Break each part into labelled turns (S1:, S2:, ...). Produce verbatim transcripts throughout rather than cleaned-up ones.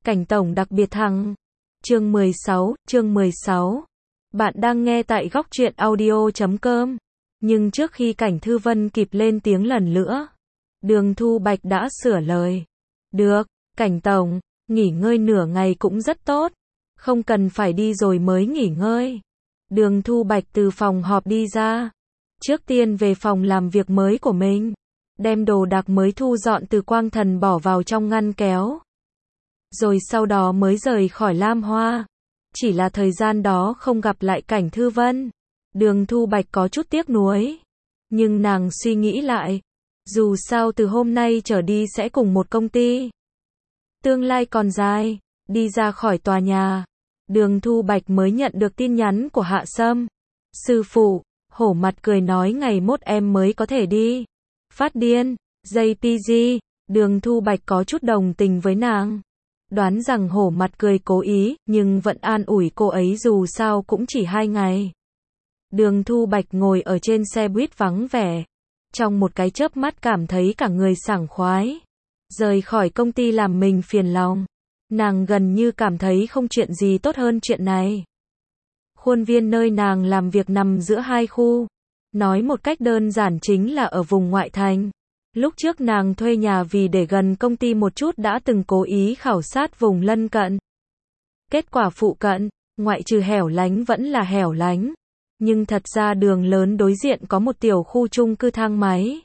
S1: Cảnh tổng đặc biệt thăng. Chương mười sáu, chương mười sáu. Bạn đang nghe tại góc truyện audio chấm com. Nhưng trước khi Cảnh Thư Vân kịp lên tiếng lần nữa, Đường Thu Bạch đã sửa lời. Được, Cảnh tổng, nghỉ ngơi nửa ngày cũng rất tốt. Không cần phải đi rồi mới nghỉ ngơi. Đường Thu Bạch từ phòng họp đi ra. Trước tiên về phòng làm việc mới của mình. Đem đồ đạc mới thu dọn từ Quang Thần bỏ vào trong ngăn kéo. Rồi sau đó mới rời khỏi Lam Hoa. Chỉ là thời gian đó không gặp lại Cảnh Thư Vân. Đường Thu Bạch có chút tiếc nuối. Nhưng nàng suy nghĩ lại. Dù sao từ hôm nay trở đi sẽ cùng một công ty. Tương lai còn dài. Đi ra khỏi tòa nhà. Đường Thu Bạch mới nhận được tin nhắn của Hạ Sâm. Sư phụ, hổ mặt cười nói ngày mốt em mới có thể đi. Phát điên, gi pê giê, Đường Thu Bạch có chút đồng tình với nàng. Đoán rằng hổ mặt cười cố ý, nhưng vẫn an ủi cô ấy dù sao cũng chỉ hai ngày. Đường Thu Bạch ngồi ở trên xe buýt vắng vẻ. Trong một cái chớp mắt cảm thấy cả người sảng khoái. Rời khỏi công ty làm mình phiền lòng. Nàng gần như cảm thấy không chuyện gì tốt hơn chuyện này. Khuôn viên nơi nàng làm việc nằm giữa hai khu. Nói một cách đơn giản chính là ở vùng ngoại thành. Lúc trước nàng thuê nhà vì để gần công ty một chút đã từng cố ý khảo sát vùng lân cận. Kết quả phụ cận, ngoại trừ hẻo lánh vẫn là hẻo lánh. Nhưng thật ra đường lớn đối diện có một tiểu khu chung cư thang máy.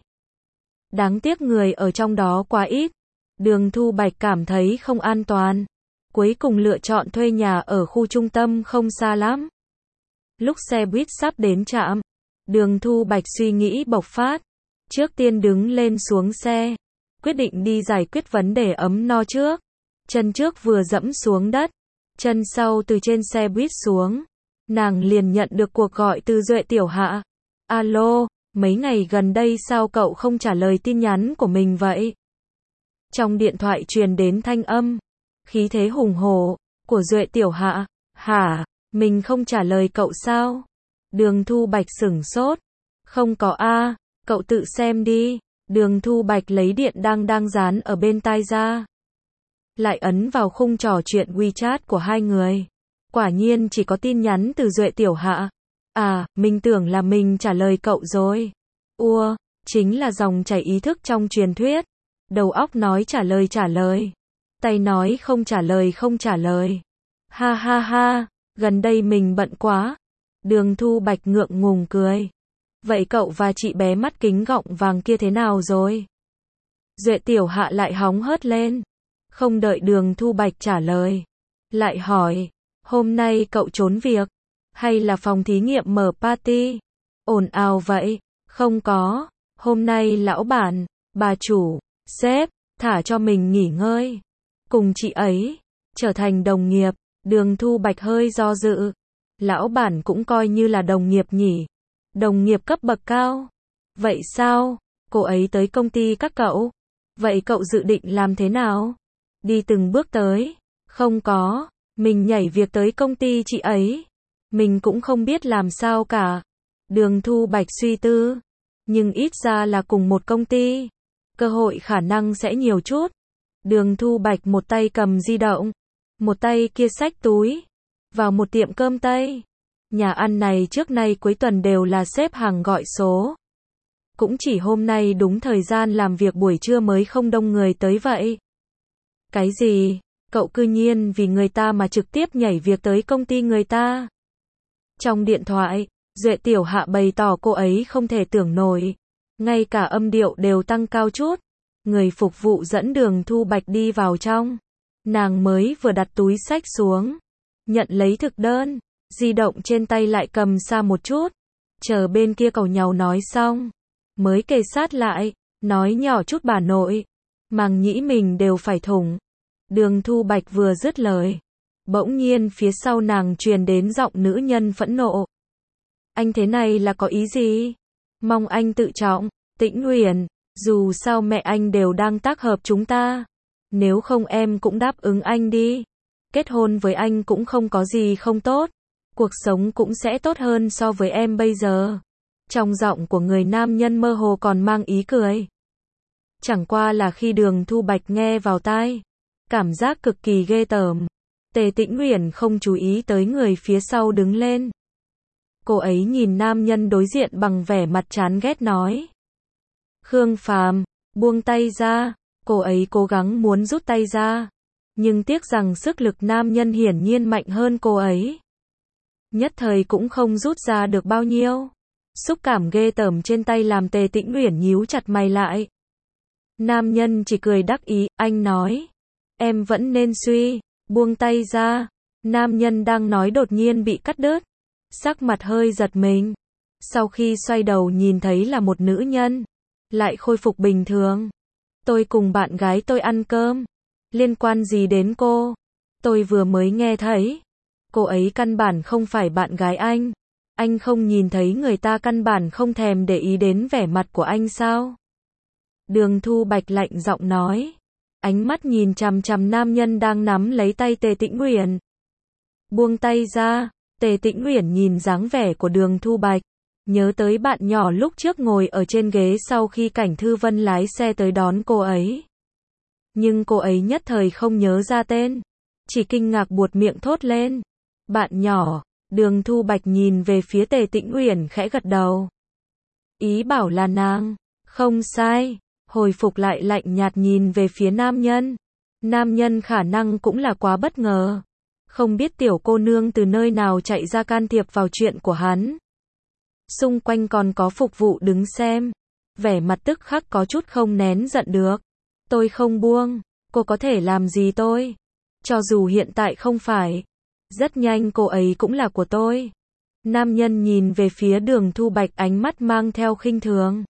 S1: Đáng tiếc người ở trong đó quá ít. Đường Thu Bạch cảm thấy không an toàn. Cuối cùng lựa chọn thuê nhà ở khu trung tâm không xa lắm. Lúc xe buýt sắp đến trạm, Đường Thu Bạch suy nghĩ bộc phát. Trước tiên đứng lên xuống xe. Quyết định đi giải quyết vấn đề ấm no trước. Chân trước vừa dẫm xuống đất. Chân sau từ trên xe buýt xuống. Nàng liền nhận được cuộc gọi từ Duệ Tiểu Hạ. Alo, mấy ngày gần đây sao cậu không trả lời tin nhắn của mình vậy? Trong điện thoại truyền đến thanh âm. Khí thế hùng hổ. Của Duệ Tiểu Hạ. Hả, mình không trả lời cậu sao? Đường Thu Bạch sửng sốt. Không có a. Cậu tự xem đi. Đường Thu Bạch lấy điện đang đang dán ở bên tai ra. Lại ấn vào khung trò chuyện WeChat của hai người. Quả nhiên chỉ có tin nhắn từ Duệ Tiểu Hạ. À, mình tưởng là mình trả lời cậu rồi. Ua, chính là dòng chảy ý thức trong truyền thuyết. Đầu óc nói trả lời trả lời. Tay nói không trả lời không trả lời. Ha ha ha, gần đây mình bận quá. Đường Thu Bạch ngượng ngùng cười. Vậy cậu và chị bé mắt kính gọng vàng kia thế nào rồi? Duệ Tiểu Hạ lại hóng hớt lên. Không đợi Đường Thu Bạch trả lời. Lại hỏi, hôm nay cậu trốn việc? Hay là phòng thí nghiệm mở party? Ồn ào vậy? Không có. Hôm nay lão bản, bà chủ, sếp, thả cho mình nghỉ ngơi. Cùng chị ấy, trở thành đồng nghiệp. Đường Thu Bạch hơi do dự. Lão bản cũng coi như là đồng nghiệp nhỉ? Đồng nghiệp cấp bậc cao. Vậy sao? Cô ấy tới công ty các cậu. Vậy cậu dự định làm thế nào? Đi từng bước tới. Không có. Mình nhảy việc tới công ty chị ấy. Mình cũng không biết làm sao cả. Đường Thu Bạch suy tư. Nhưng ít ra là cùng một công ty. Cơ hội khả năng sẽ nhiều chút. Đường Thu Bạch một tay cầm di động. Một tay kia xách túi. Vào một tiệm cơm Tây. Nhà ăn này trước nay cuối tuần đều là xếp hàng gọi số. Cũng chỉ hôm nay đúng thời gian làm việc buổi trưa mới không đông người tới vậy. Cái gì? Cậu cư nhiên vì người ta mà trực tiếp nhảy việc tới công ty người ta. Trong điện thoại, Duệ Tiểu Hạ bày tỏ cô ấy không thể tưởng nổi. Ngay cả âm điệu đều tăng cao chút. Người phục vụ dẫn Đường Thu Bạch đi vào trong. Nàng mới vừa đặt túi xách xuống. Nhận lấy thực đơn. Di động trên tay lại cầm xa một chút. Chờ bên kia cậu nhàu nói xong. Mới kề sát lại. Nói nhỏ chút bà nội. Màng nhĩ mình đều phải thủng. Đường Thu Bạch vừa dứt lời. Bỗng nhiên phía sau nàng truyền đến giọng nữ nhân phẫn nộ. Anh thế này là có ý gì? Mong anh tự trọng, Tĩnh Huyền. Dù sao mẹ anh đều đang tác hợp chúng ta. Nếu không em cũng đáp ứng anh đi. Kết hôn với anh cũng không có gì không tốt. Cuộc sống cũng sẽ tốt hơn so với em bây giờ. Trong giọng của người nam nhân mơ hồ còn mang ý cười. Chẳng qua là khi Đường Thu Bạch nghe vào tai. Cảm giác cực kỳ ghê tởm. Tề Tĩnh Uyển không chú ý tới người phía sau đứng lên. Cô ấy nhìn nam nhân đối diện bằng vẻ mặt chán ghét nói. Khương Phàm, buông tay ra. Cô ấy cố gắng muốn rút tay ra. Nhưng tiếc rằng sức lực nam nhân hiển nhiên mạnh hơn cô ấy. Nhất thời cũng không rút ra được bao nhiêu. Xúc cảm ghê tởm trên tay làm Tề Tĩnh Uyển nhíu chặt mày lại. Nam nhân chỉ cười đắc ý, anh nói. Em vẫn nên suy, buông tay ra. Nam nhân đang nói đột nhiên bị cắt đứt. Sắc mặt hơi giật mình. Sau khi xoay đầu nhìn thấy là một nữ nhân. Lại khôi phục bình thường. Tôi cùng bạn gái tôi ăn cơm. Liên quan gì đến cô? Tôi vừa mới nghe thấy. Cô ấy căn bản không phải bạn gái anh. Anh không nhìn thấy người ta căn bản không thèm để ý đến vẻ mặt của anh sao? Đường Thu Bạch lạnh giọng nói. Ánh mắt nhìn chằm chằm nam nhân đang nắm lấy tay Tề Tĩnh Uyển. Buông tay ra. Tề Tĩnh Uyển nhìn dáng vẻ của Đường Thu Bạch. Nhớ tới bạn nhỏ lúc trước ngồi ở trên ghế sau khi Cảnh Thư Vân lái xe tới đón cô ấy. Nhưng cô ấy nhất thời không nhớ ra tên. Chỉ kinh ngạc buột miệng thốt lên. Bạn nhỏ. Đường Thu Bạch nhìn về phía Tề Tĩnh Uyển khẽ gật đầu. Ý bảo là nàng. Không sai. Hồi phục lại lạnh nhạt nhìn về phía nam nhân. Nam nhân khả năng cũng là quá bất ngờ. Không biết tiểu cô nương từ nơi nào chạy ra can thiệp vào chuyện của hắn. Xung quanh còn có phục vụ đứng xem. Vẻ mặt tức khắc có chút không nén giận được. Tôi không buông. Cô có thể làm gì tôi? Cho dù hiện tại không phải. Rất nhanh cô ấy cũng là của tôi. Nam nhân nhìn về phía Đường Thu Bạch ánh mắt mang theo khinh thường.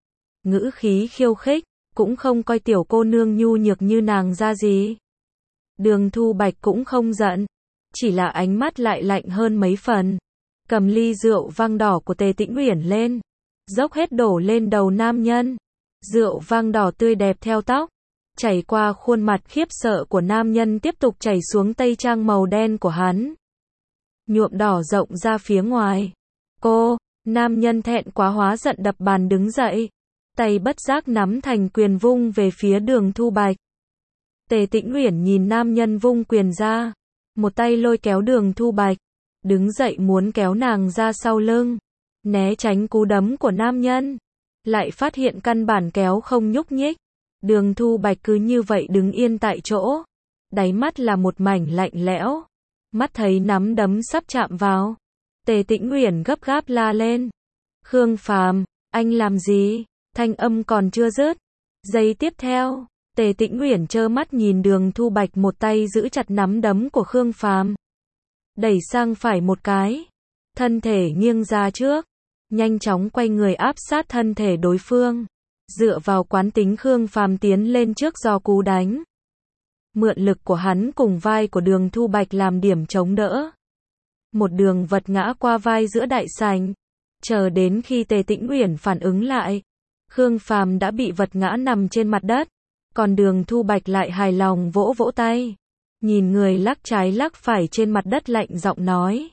S1: Ngữ khí khiêu khích, cũng không coi tiểu cô nương nhu nhược như nàng ra gì. Đường Thu Bạch cũng không giận. Chỉ là ánh mắt lại lạnh hơn mấy phần. Cầm ly rượu vang đỏ của Tề Tĩnh Uyển lên. Dốc hết đổ lên đầu nam nhân. Rượu vang đỏ tươi đẹp theo tóc. Chảy qua khuôn mặt khiếp sợ của nam nhân tiếp tục chảy xuống tây trang màu đen của hắn. Nhuộm đỏ rộng ra phía ngoài. Cô, nam nhân thẹn quá hóa giận đập bàn đứng dậy. Tay bất giác nắm thành quyền vung về phía Đường Thu Bạch. Tề Tĩnh Uyển nhìn nam nhân vung quyền ra. Một tay lôi kéo Đường Thu Bạch. Đứng dậy muốn kéo nàng ra sau lưng. Né tránh cú đấm của nam nhân. Lại phát hiện căn bản kéo không nhúc nhích. Đường Thu Bạch cứ như vậy đứng yên tại chỗ. Đáy mắt là một mảnh lạnh lẽo. Mắt thấy nắm đấm sắp chạm vào. Tề Tĩnh Uyển gấp gáp la lên. Khương Phàm, anh làm gì? Thanh âm còn chưa dứt. Giây tiếp theo, Tề Tĩnh Uyển trơ mắt nhìn Đường Thu Bạch một tay giữ chặt nắm đấm của Khương Phàm. Đẩy sang phải một cái. Thân thể nghiêng ra trước. Nhanh chóng quay người áp sát thân thể đối phương. Dựa vào quán tính Khương Phàm tiến lên trước do cú đánh. Mượn lực của hắn cùng vai của Đường Thu Bạch làm điểm chống đỡ. Một đường vật ngã qua vai giữa đại sảnh. Chờ đến khi Tề Tĩnh Uyển phản ứng lại. Khương Phàm đã bị vật ngã nằm trên mặt đất. Còn Đường Thu Bạch lại hài lòng vỗ vỗ tay. Nhìn người lắc trái lắc phải trên mặt đất lạnh giọng nói.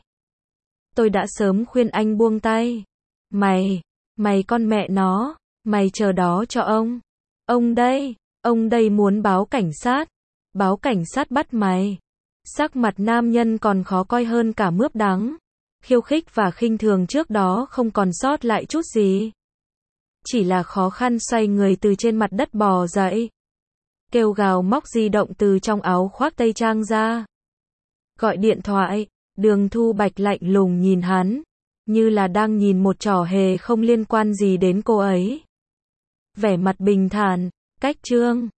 S1: Tôi đã sớm khuyên anh buông tay. Mày, mày con mẹ nó, mày chờ đó cho ông. Ông đây, ông đây muốn báo cảnh sát. Báo cảnh sát bắt mày. Sắc mặt nam nhân còn khó coi hơn cả mướp đắng. Khiêu khích và khinh thường trước đó không còn sót lại chút gì. Chỉ là khó khăn xoay người từ trên mặt đất bò dậy. Kêu gào móc di động từ trong áo khoác tây trang ra. Gọi điện thoại. Đường Thu Bạch lạnh lùng nhìn hắn. Như là đang nhìn một trò hề không liên quan gì đến cô ấy. Vẻ mặt bình thản. Cách chương.